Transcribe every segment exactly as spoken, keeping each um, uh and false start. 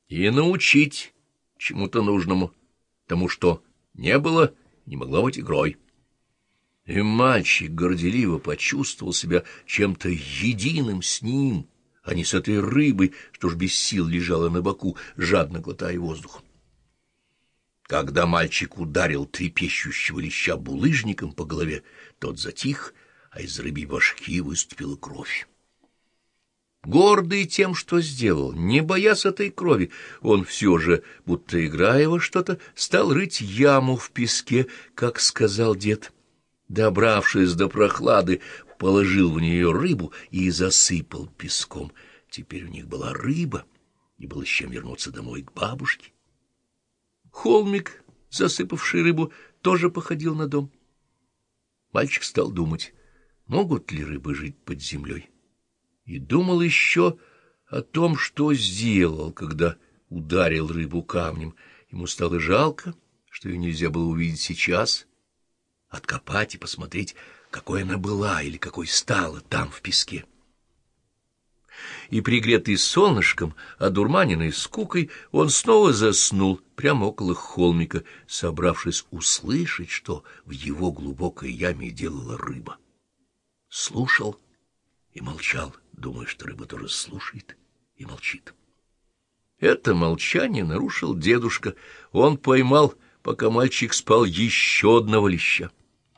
и научить чему-то нужному, тому, что не было, не могло быть игрой. И мальчик горделиво почувствовал себя чем-то единым с ним, а не с этой рыбой, что ж без сил лежала на боку, жадно глотая воздух. Когда мальчик ударил трепещущего леща булыжником по голове, тот затих, а из рыбьей башки выступила кровь. Гордый тем, что сделал, не боясь этой крови, он все же, будто играя во что-то, стал рыть яму в песке, как сказал дед. Добравшись до прохлады, положил в нее рыбу и засыпал песком. Теперь у них была рыба, и было с чем вернуться домой к бабушке. Холмик, засыпавший рыбу, тоже походил на дом. Мальчик стал думать, могут ли рыбы жить под землей. И думал еще о том, что сделал, когда ударил рыбу камнем. Ему стало жалко, что ее нельзя было увидеть сейчас, откопать и посмотреть, какой она была или какой стала там, в песке. И, пригретый солнышком, одурманенный скукой, он снова заснул прямо около холмика, собравшись услышать, что в его глубокой яме делала рыба. Слушал и молчал, думая, что рыба тоже слушает и молчит. Это молчание нарушил дедушка. Он поймал, пока мальчик спал, еще одного леща.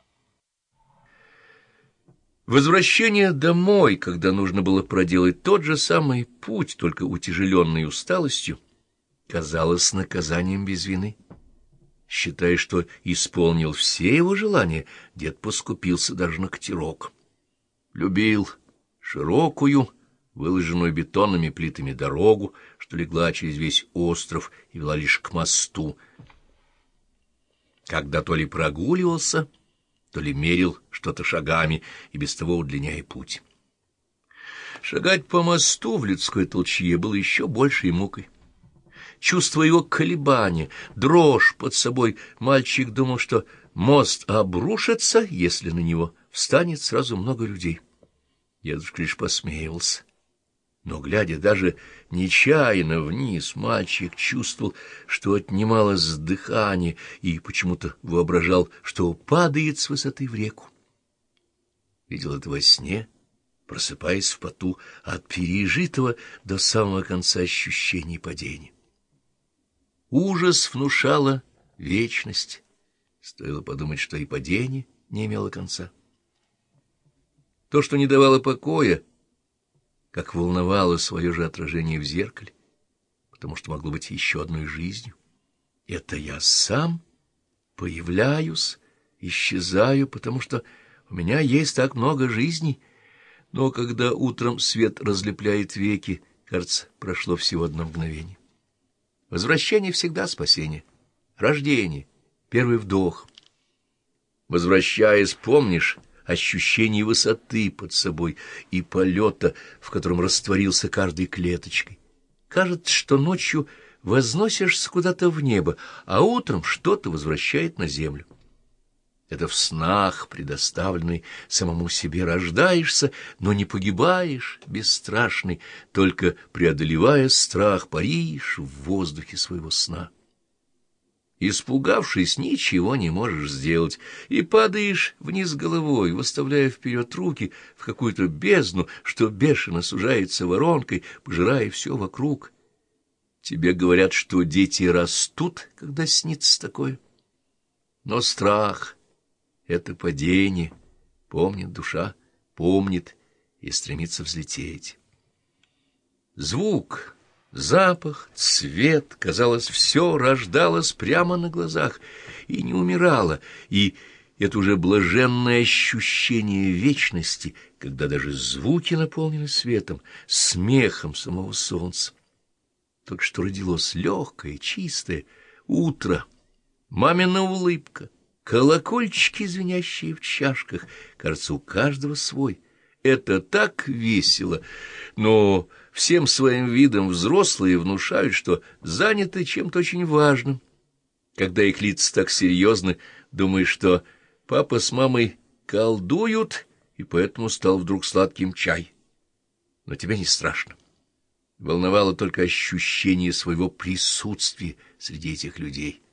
Возвращение домой, когда нужно было проделать тот же самый путь, только утяжеленный усталостью, казалось наказанием без вины. Считая, что исполнил все его желания, дед поскупился даже на катерок. Любил широкую, выложенную бетонными плитами дорогу, что легла через весь остров и вела лишь к мосту. Когда то ли прогуливался, то ли мерил что-то шагами, и без того удлиняя путь. Шагать по мосту в людской толчье было еще большей мукой. Чувствуя его колебания, дрожь под собой, мальчик думал, что мост обрушится, если на него встанет сразу много людей. Дедушка лишь посмеивался. Но, глядя даже нечаянно вниз, мальчик чувствовал, что отнималось дыхание, и почему-то воображал, что падает с высоты в реку. Видел это во сне, просыпаясь в поту от пережитого до самого конца ощущений падения. Ужас внушала вечность. Стоило подумать, что и падение не имело конца. То, что не давало покоя, как волновало свое же отражение в зеркале, потому что могло быть еще одной жизнью. Это я сам появляюсь, исчезаю, потому что у меня есть так много жизней. Но когда утром свет разлепляет веки, кажется, прошло всего одно мгновение. Возвращение всегда спасение, рождение, первый вдох. Возвращаясь, помнишь ощущение высоты под собой и полета, в котором растворился каждой клеточкой. Кажется, что ночью возносишься куда-то в небо, а утром что-то возвращает на землю. Это в снах, предоставленный самому себе, рождаешься, но не погибаешь, бесстрашный, только преодолевая страх, паришь в воздухе своего сна. Испугавшись, ничего не можешь сделать, и падаешь вниз головой, выставляя вперед руки в какую-то бездну, что бешено сужается воронкой, пожирая все вокруг. Тебе говорят, что дети растут, когда снится такое. Но страх — это падение, помнит душа, помнит и стремится взлететь. Звук, запах, цвет, казалось, все рождалось прямо на глазах и не умирало, и это уже блаженное ощущение вечности, когда даже звуки наполнены светом, смехом самого солнца. Только что родилось легкое, чистое утро, мамина улыбка, колокольчики, звенящие в чашках, кажется, у каждого свой. Это так весело, но всем своим видом взрослые внушают, что заняты чем-то очень важным. Когда их лица так серьезны, думаешь, что папа с мамой колдуют, и поэтому стал вдруг сладким чай. Но тебе не страшно. Волновало только ощущение своего присутствия среди этих людей,